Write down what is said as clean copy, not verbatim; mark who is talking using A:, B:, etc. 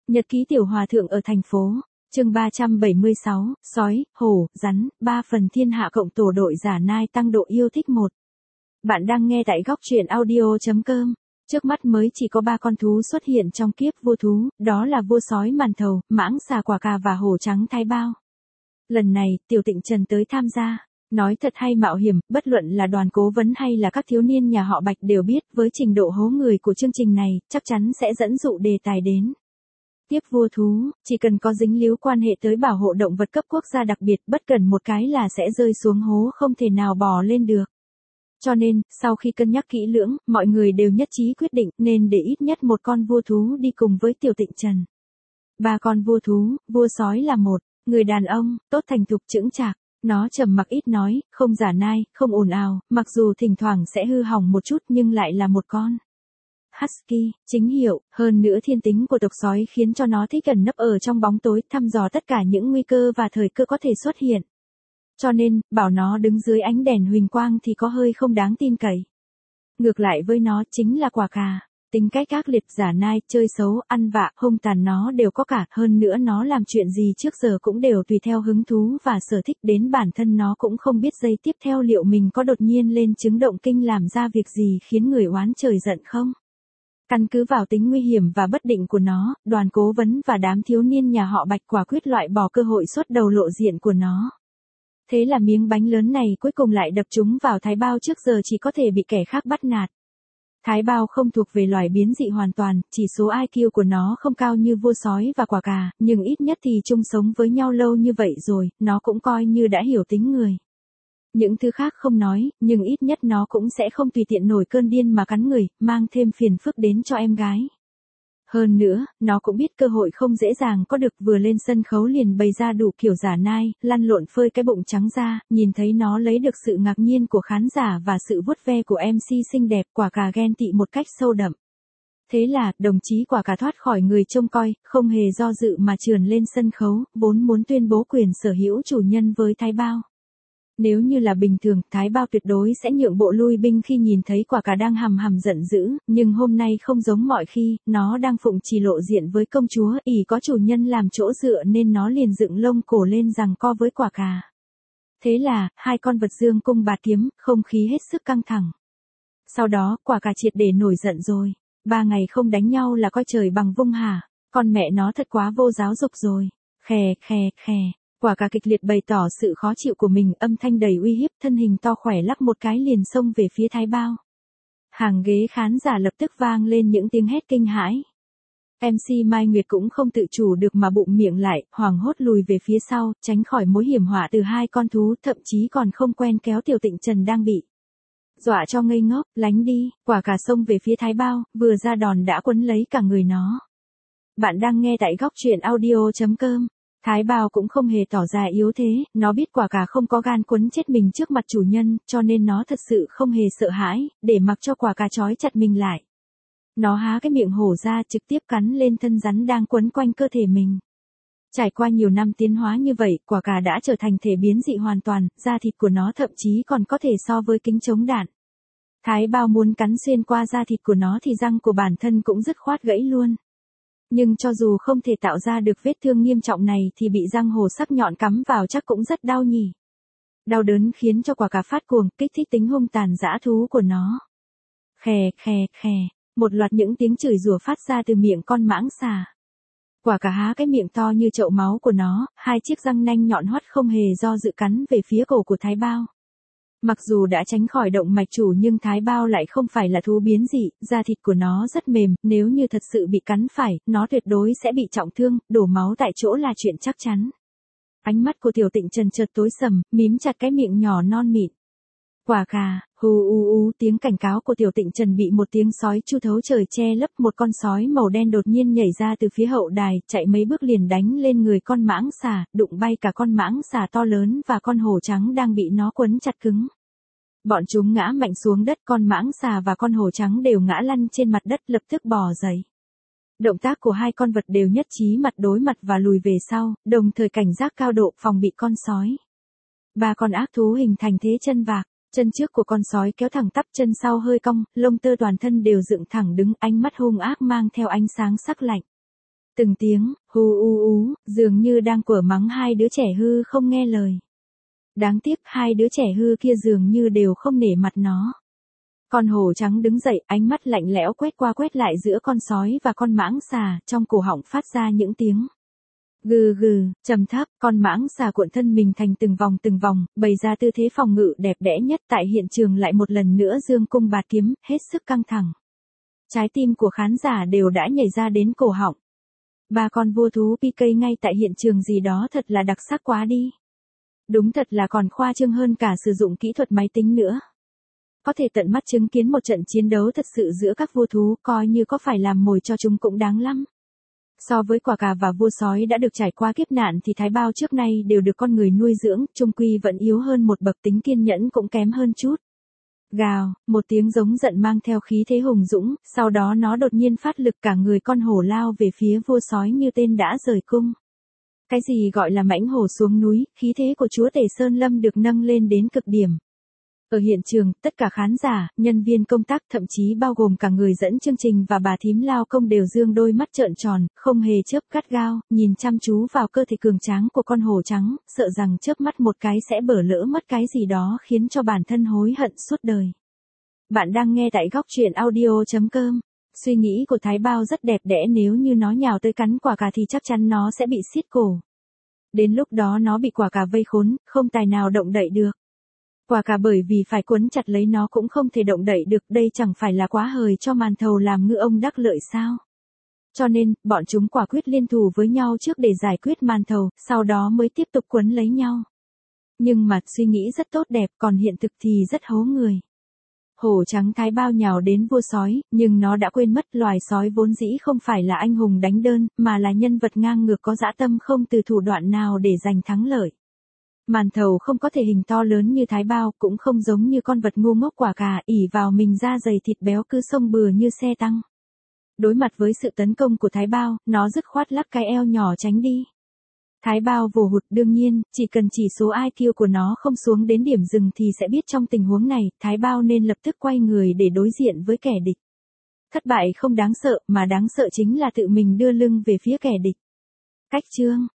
A: Nhật ký tiểu hòa thượng ở thành phố. Chương 376, sói, hổ, rắn, 3 phần thiên hạ cộng tổ đội giả nai tăng độ yêu thích 1. Bạn đang nghe tại góc truyện audio.com. Trước mắt mới chỉ có 3 con thú xuất hiện trong kiếp vua thú, đó là vua sói màn thầu, mãng xà quả cà và hổ trắng thái bao. Lần này, Tiểu Tịnh Trần tới tham gia. Nói thật hay mạo hiểm, bất luận là đoàn cố vấn hay là các thiếu niên nhà họ Bạch đều biết với trình độ hố người của chương trình này, chắc chắn sẽ dẫn dụ đề tài đến. Tiếp vua thú, chỉ cần có dính líu quan hệ tới bảo hộ động vật cấp quốc gia đặc biệt, bất cần một cái là sẽ rơi xuống hố không thể nào bò lên được. Cho nên, sau khi cân nhắc kỹ lưỡng, mọi người đều nhất trí quyết định nên để ít nhất một con vua thú đi cùng với Tiểu Tịnh Trần. 3 con vua thú, vua sói là một, người đàn ông, tốt thành thục chững chạc. Nó trầm mặc ít nói, không giả nai, không ồn ào, mặc dù thỉnh thoảng sẽ hư hỏng một chút nhưng lại là một con Husky, chính hiệu, hơn nữa thiên tính của tộc sói khiến cho nó thích ẩn nấp ở trong bóng tối, thăm dò tất cả những nguy cơ và thời cơ có thể xuất hiện. Cho nên, bảo nó đứng dưới ánh đèn huỳnh quang thì có hơi không đáng tin cậy. Ngược lại với nó chính là quả cà. Tính cách ác liệt, giả nai, chơi xấu, ăn vạ, hung tàn nó đều có cả, hơn nữa nó làm chuyện gì trước giờ cũng đều tùy theo hứng thú và sở thích, đến bản thân nó cũng không biết giây tiếp theo liệu mình có đột nhiên lên chứng động kinh làm ra việc gì khiến người oán trời giận không. Căn cứ vào tính nguy hiểm và bất định của nó, đoàn cố vấn và đám thiếu niên nhà họ Bạch quả quyết loại bỏ cơ hội xuất đầu lộ diện của nó. Thế là miếng bánh lớn này cuối cùng lại đập trúng vào thái bao trước giờ chỉ có thể bị kẻ khác bắt nạt. Thái bao không thuộc về loài biến dị hoàn toàn, chỉ số IQ của nó không cao như vua sói và quả cà, nhưng ít nhất thì chung sống với nhau lâu như vậy rồi, nó cũng coi như đã hiểu tính người. Những thứ khác không nói, nhưng ít nhất nó cũng sẽ không tùy tiện nổi cơn điên mà cắn người, mang thêm phiền phức đến cho em gái. Hơn nữa, nó cũng biết cơ hội không dễ dàng có được, vừa lên sân khấu liền bày ra đủ kiểu giả nai, lăn lộn phơi cái bụng trắng ra, nhìn thấy nó lấy được sự ngạc nhiên của khán giả và sự vuốt ve của MC xinh đẹp, quả cà ghen tị một cách sâu đậm. Thế là, đồng chí quả cà thoát khỏi người trông coi, không hề do dự mà trườn lên sân khấu, vốn muốn tuyên bố quyền sở hữu chủ nhân với thái bao. Nếu như là bình thường, thái bao tuyệt đối sẽ nhượng bộ lui binh khi nhìn thấy quả cà đang hầm hầm giận dữ, nhưng hôm nay không giống mọi khi, nó đang phụng trì lộ diện với công chúa, ỷ có chủ nhân làm chỗ dựa nên nó liền dựng lông cổ lên giằng co với quả cà. Thế là, hai con vật dương cung bạt kiếm, không khí hết sức căng thẳng. Sau đó, quả cà triệt để nổi giận rồi. 3 ngày không đánh nhau là coi trời bằng vung hả? Con mẹ nó thật quá vô giáo dục rồi. Khè khè khè. Quả cà kịch liệt bày tỏ sự khó chịu của mình, âm thanh đầy uy hiếp, thân hình to khỏe lắc một cái liền xông về phía thái bao. Hàng ghế khán giả lập tức vang lên những tiếng hét kinh hãi. MC Mai Nguyệt cũng không tự chủ được mà bụng miệng lại, hoảng hốt lùi về phía sau, tránh khỏi mối hiểm họa từ hai con thú, thậm chí còn không quen kéo Tiểu Tịnh Trần đang bị dọa cho ngây ngốc, lánh đi, quả cà xông về phía thái bao, vừa ra đòn đã quấn lấy cả người nó. Bạn đang nghe tại góc truyện audio.com. Thái bao cũng không hề tỏ ra yếu thế, nó biết quả cà không có gan quấn chết mình trước mặt chủ nhân, cho nên nó thật sự không hề sợ hãi, để mặc cho quả cà trói chặt mình lại. Nó há cái miệng hổ ra trực tiếp cắn lên thân rắn đang quấn quanh cơ thể mình. Trải qua nhiều năm tiến hóa như vậy, quả cà đã trở thành thể biến dị hoàn toàn, da thịt của nó thậm chí còn có thể so với kính chống đạn. Thái bao muốn cắn xuyên qua da thịt của nó thì răng của bản thân cũng dứt khoát gãy luôn. Nhưng cho dù không thể tạo ra được vết thương nghiêm trọng này thì bị răng hổ sắc nhọn cắm vào chắc cũng rất đau nhỉ. Đau đớn khiến cho quả cà phát cuồng, kích thích tính hung tàn dã thú của nó. Khè khè khè, một loạt những tiếng chửi rủa phát ra từ miệng con mãng xà. Quả cà há cái miệng to như chậu máu của nó, hai chiếc răng nanh nhọn hoắt không hề do dự cắn về phía cổ của thái bao. Mặc dù đã tránh khỏi động mạch chủ nhưng thái bao lại không phải là thú biến dị, da thịt của nó rất mềm, nếu như thật sự bị cắn phải, nó tuyệt đối sẽ bị trọng thương, đổ máu tại chỗ là chuyện chắc chắn. Ánh mắt của Tiểu Tịnh Trần chợt tối sầm, mím chặt cái miệng nhỏ non mịn. Quả cà, hù tiếng cảnh cáo của Tiểu Tịnh Trần bị một tiếng sói chu thấu trời che lấp, một con sói màu đen đột nhiên nhảy ra từ phía hậu đài, chạy mấy bước liền đánh lên người con mãng xà, đụng bay cả con mãng xà to lớn và con hổ trắng đang bị nó quấn chặt cứng. Bọn chúng ngã mạnh xuống đất, con mãng xà và con hổ trắng đều ngã lăn trên mặt đất lập tức bò dậy. Động tác của hai con vật đều nhất trí mặt đối mặt và lùi về sau, đồng thời cảnh giác cao độ phòng bị con sói. 3 con ác thú hình thành thế chân vạc. Chân trước của con sói kéo thẳng tắp, chân sau hơi cong, lông tơ toàn thân đều dựng thẳng đứng, ánh mắt hung ác mang theo ánh sáng sắc lạnh. Từng tiếng, hu u ú, dường như đang quở mắng hai đứa trẻ hư không nghe lời. Đáng tiếc hai đứa trẻ hư kia dường như đều không nể mặt nó. Con hổ trắng đứng dậy, ánh mắt lạnh lẽo quét qua quét lại giữa con sói và con mãng xà, trong cổ họng phát ra những tiếng gừ gừ, trầm thấp. Con mãng xà cuộn thân mình thành từng vòng, bày ra tư thế phòng ngự đẹp đẽ nhất. Tại hiện trường lại một lần nữa dương cung bạt kiếm, hết sức căng thẳng. Trái tim của khán giả đều đã nhảy ra đến cổ họng. Ba con vua thú PK ngay tại hiện trường gì đó thật là đặc sắc quá đi. Đúng thật là còn khoa trương hơn cả sử dụng kỹ thuật máy tính nữa. Có thể tận mắt chứng kiến một trận chiến đấu thật sự giữa các vua thú, coi như có phải làm mồi cho chúng cũng đáng lắm. So với quả cà và vua sói đã được trải qua kiếp nạn thì thái bao trước nay đều được con người nuôi dưỡng, chung quy vẫn yếu hơn một bậc, tính kiên nhẫn cũng kém hơn chút. Gào, một tiếng giống giận mang theo khí thế hùng dũng, sau đó nó đột nhiên phát lực, cả người con hổ lao về phía vua sói như tên đã rời cung. Cái gì gọi là mãnh hổ xuống núi, khí thế của chúa tể Sơn Lâm được nâng lên đến cực điểm. Ở hiện trường, tất cả khán giả, nhân viên công tác, thậm chí bao gồm cả người dẫn chương trình và bà thím lao công đều dương đôi mắt trợn tròn, không hề chớp, gắt gao, nhìn chăm chú vào cơ thể cường tráng của con hổ trắng, sợ rằng chớp mắt một cái sẽ bở lỡ mất cái gì đó khiến cho bản thân hối hận suốt đời. Bạn đang nghe tại góc truyện audio.com. Suy nghĩ của Thái Bao rất đẹp đẽ, nếu như nó nhào tới cắn quả cà thì chắc chắn nó sẽ bị xiết cổ. Đến lúc đó nó bị quả cà vây khốn, không tài nào động đậy được. Quả cà bởi vì phải quấn chặt lấy nó cũng không thể động đậy được, đây chẳng phải là quá hời cho màn thầu làm ngư ông đắc lợi sao? Cho nên, bọn chúng quả quyết liên thủ với nhau trước để giải quyết màn thầu, sau đó mới tiếp tục quấn lấy nhau. Nhưng mà suy nghĩ rất tốt đẹp, còn hiện thực thì rất hố người. Hổ trắng Thái Bao nhào đến vua sói, nhưng nó đã quên mất loài sói vốn dĩ không phải là anh hùng đánh đơn, mà là nhân vật ngang ngược có dã tâm không từ thủ đoạn nào để giành thắng lợi. Màn thầu không có thể hình to lớn như Thái Bao, cũng không giống như con vật ngu ngốc quả cà, ỉ vào mình da dày thịt béo cứ xông bừa như xe tăng. Đối mặt với sự tấn công của Thái Bao, nó dứt khoát lắc cái eo nhỏ tránh đi. Thái Bao vồ hụt, đương nhiên, chỉ cần chỉ số IQ của nó không xuống đến điểm dừng thì sẽ biết trong tình huống này, Thái Bao nên lập tức quay người để đối diện với kẻ địch. Thất bại không đáng sợ, mà đáng sợ chính là tự mình đưa lưng về phía kẻ địch. Cách chương